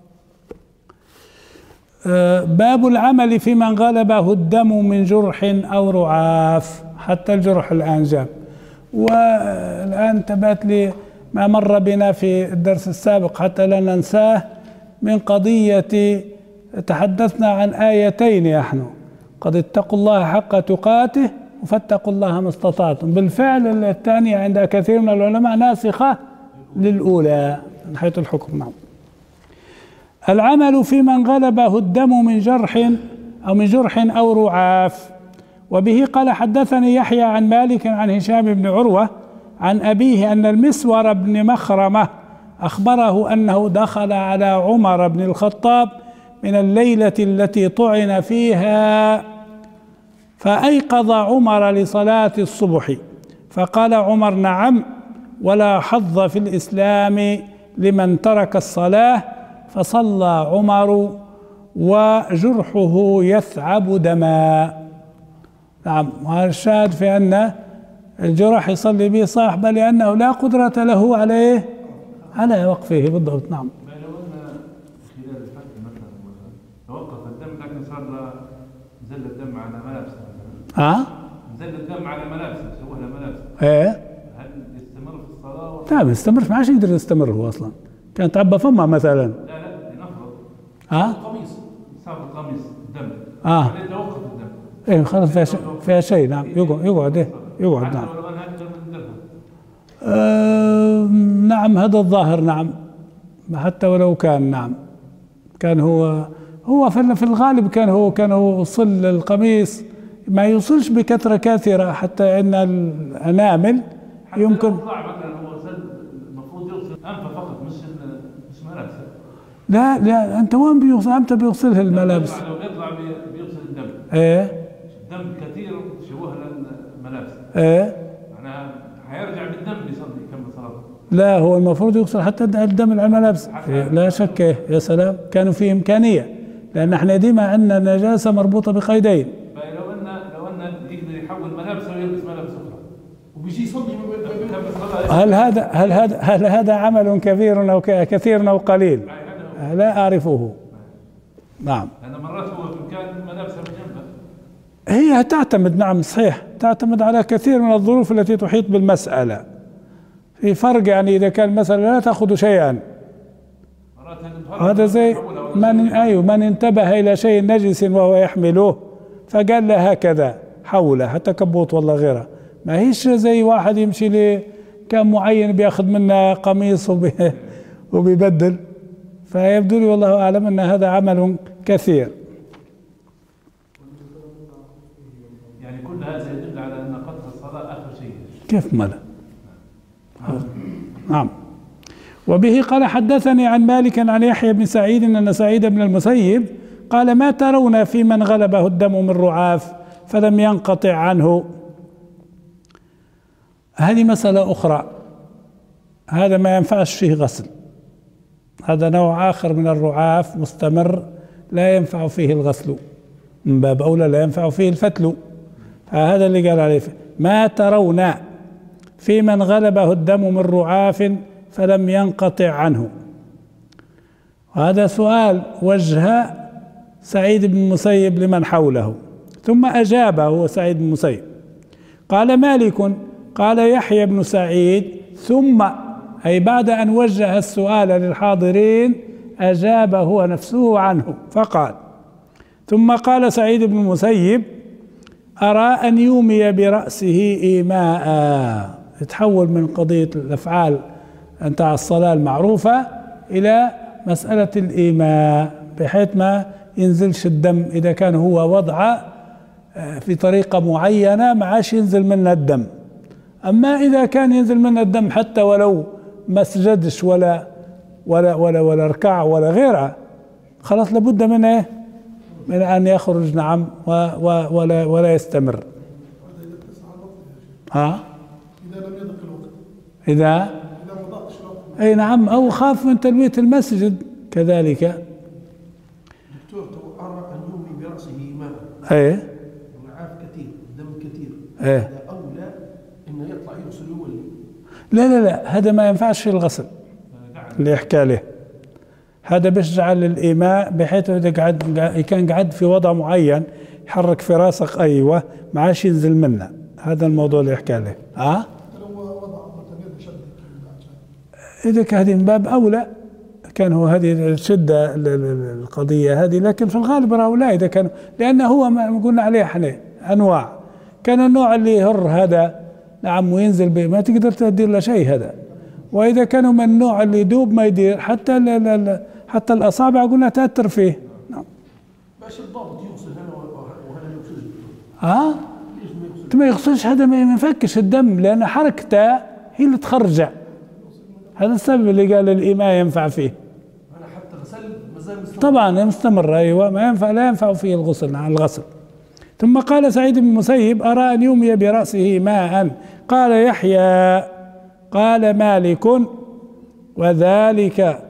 Speaker 2: باب العمل في من غلبه الدم من جرح أو رعاف، حتى الجرح الآن جاب. والآن انتبهت لي ما مر بنا في الدرس السابق حتى لا ننساه من قضية تحدثنا عن آيتين نحن، قد اتقوا الله حق تقاته فاتقوا الله ما استطعتم. بالفعل الثانية عند كثير من العلماء ناسخة للأولى من حيث الحكم. نعم. العمل في من غلبه الدم من جرح أو رعاف. وبه قال حدثني يحيى عن مالك عن هشام بن عروة عن أبيه أن المسور بن مخرمة أخبره أنه دخل على عمر بن الخطاب من الليلة التي طعن فيها فأيقظ عمر لصلاة الصبح، فقال عمر نعم، ولا حظ في الإسلام لمن ترك الصلاة، فصلى عمر وجرحه يثعب دماء. نعم، وهذا الشاهد في أن الجرح يصلي به صاحبه لأنه لا قدرة له على وقفه بالضبط. نعم.
Speaker 7: لو أن خلال الفتح مثلا توقف الدم لكن صار زل الدم على ملابسه نزل الدم على ملابسه، سوى له ملابسه.
Speaker 2: ايه
Speaker 7: هل يستمر في الصلاه ولا؟
Speaker 2: لا ما يستمرش، ما عادش يقدر يستمر هو اصلا. كان تعبى فمه مثلا.
Speaker 7: لا لنفرض.
Speaker 3: القميص
Speaker 7: صار القميص دم. بعدين توقف الدم.
Speaker 2: ايه خلاص فيها شيء. نعم يقعد يقعد. نعم.
Speaker 7: حتى ولو انها اكثر من درهم.
Speaker 2: نعم هذا الظاهر. نعم حتى ولو كان. نعم كان هو في الغالب كان هو وصل القميص ما يوصلش بكثرة كثيرة حتى ان الانامل يمكن.
Speaker 7: مثلا هو المفروض يغسل انفه فقط مش ملابسه.
Speaker 2: لا انت وين بيوصل؟ امتى بيغسلها الملابس؟
Speaker 7: لو يطلع بيغسل الدم.
Speaker 2: ايه
Speaker 7: الدم كثير شبه للملابس.
Speaker 2: ايه
Speaker 7: معناها حيرجع بالدم يصلي يكمل صلاته.
Speaker 2: لا هو المفروض يغسل حتى الدم على الملابس. لا شك. يا سلام كانوا في إمكانية، لأن احنا ديما عندنا النجاسة مربوطة بقيدين.
Speaker 7: لو أن يقدر يحول ملابسه ويلبس ملابس أخرى
Speaker 3: وبيجي يصلي
Speaker 2: هل هذا عمل كثير أو قليل؟ لا أعرفه. نعم.
Speaker 7: لأن مرات هو في مكان ملابسه بجنبه.
Speaker 2: هي تعتمد. نعم صحيح تعتمد على كثير من الظروف التي تحيط بالمسألة. في فرق يعني إذا كان مثلا لا تأخذ شيئا، هذا زي من انتبه إلى شيء نجس وهو يحمله فقال له هكذا حوله حتى كبوت والله غيره. ما هيش زي واحد يمشي لكان معين بياخذ منه قميص وبيبدل. فيبدو لي والله أعلم أن هذا عمل كثير.
Speaker 7: يعني كل هذا يدل على أن قطع الصلاة آخر شيء.
Speaker 2: كيف ملا؟ نعم. وبه قال حدثني عن مالك عن يحيى بن سعيد أن سعيد بن المسيب قال ما ترون في من غلبه الدم من رعاف فلم ينقطع عنه؟ هذه مسألة أخرى. هذا ما ينفعش فيه غسل. هذا نوع آخر من الرعاف مستمر لا ينفع فيه الغسل، من باب أولى لا ينفع فيه الفتل. فهذا اللي قال عليه ما ترون في من غلبه الدم من رعاف فلم ينقطع عنه. وهذا سؤال وجه سعيد بن المسيب لمن حوله، ثم أجابه هو سعيد بن المسيب. قال مالك قال يحيى بن سعيد ثم أي بعد أن وجه السؤال للحاضرين أجاب هو نفسه عنه فقال ثم قال سعيد بن المسيب أرى أن يومي برأسه إيماء. يتحول من قضية الأفعال نتاع الصلاة المعروفة إلى مسألة الإيماء، بحيث ما ينزلش الدم. إذا كان هو وضع في طريقة معينة ما عادش ينزل منها الدم. أما إذا كان ينزل منها الدم حتى ولو ما سجدش ولا ركع ولا غيرها، خلاص لابد من إيه؟ من أن يخرج. نعم ولا يستمر.
Speaker 6: إذا لم يضق الوقت.
Speaker 2: إذا
Speaker 6: ما ضاقش الوقت.
Speaker 2: أي نعم، أو خاف من تلوية المسجد كذلك.
Speaker 3: دكتور أرى أن يومي برأسه إيماء.
Speaker 2: إيه
Speaker 3: رعاف كثير، دم كثير.
Speaker 2: إيه
Speaker 3: هذا أولى إنه يطلع يغسل يولي.
Speaker 2: لا هذا ما ينفعش في الغسل اللي يحكى له. هذا بيشجع للإيماء، بحيث إذا كان قاعد في وضع معين يحرك في راسك أيوة ما عادش ينزل منه. هذا الموضوع اللي يحكى له. إذا كان هذه من باب أولى كان هو هذه الشدة القضية هذه، لكن في الغالب هؤلاء إذا كانوا، لأنه هو ما قلنا عليه احنا أنواع. كان النوع اللي يهر هذا نعم وينزل ما تقدر تدير له شيء هذا. وإذا كانوا من النوع اللي يدوب ما يدير حتى الأصابع قلنا تأثر فيه. نعم.
Speaker 3: باش الضابط يغسل هنا وهنا يغسل.
Speaker 2: ما يغسلش هذا ما ينفكش الدم، لأن حركته هي اللي تخرجه. هذا السبب اللي قال الإيماء ينفع فيه.
Speaker 3: أنا حتى غسل مازال مستمر.
Speaker 2: طبعا مستمر أيوة، ما ينفع لا ينفع فيه الغسل عن الغسل. ثم قال سعيد بن المسيب أرى أن يومي برأسه ماء. قال يحيى قال مالك وذلك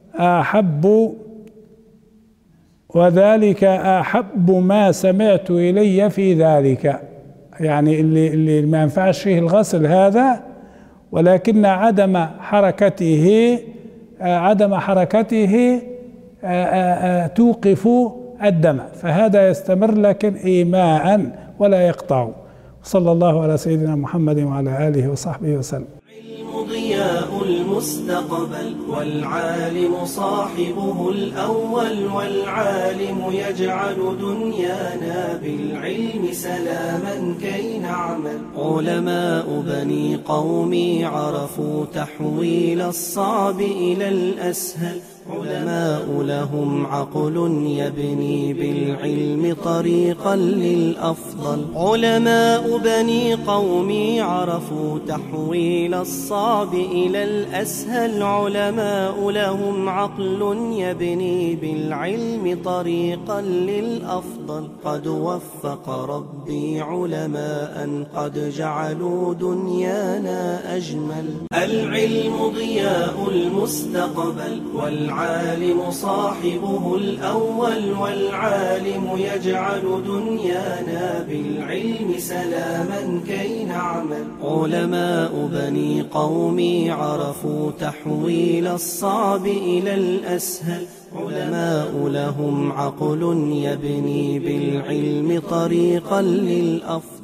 Speaker 2: أحب ما سمعت إلي في ذلك. يعني اللي ما ينفعش فيه الغسل هذا، ولكن عدم حركته توقف الدم، فهذا يستمر لكن إيماء ولا يقطع. صلى الله على سيدنا محمد وعلى آله وصحبه وسلم.
Speaker 1: العلم ضياء المستقبل، والعالم صاحبه الأول، والعالم يجعل دنيانا بالعلم سلاما كي نعمل. علماء بني قومي عرفوا تحويل الصعب إلى الأسهل، علماء لهم عقل يبني بالعلم طريقا للأفضل. علماء بني قومي عرفوا تحويل الصعب إلى الأسهل، علماء لهم عقل يبني بالعلم طريقا للأفضل. قد وفق ربي علماء قد جعلوا دنيانا أجمل. العلم ضياء المستقبل، والعالم صاحبه الأول، والعالم يجعل دنيانا بالعلم سلاما كي نعمل. علماء بني قومي عرفوا تحويل الصعب إلى الأسهل، علماء لهم عقل يبني بالعلم طريقا للأفضل.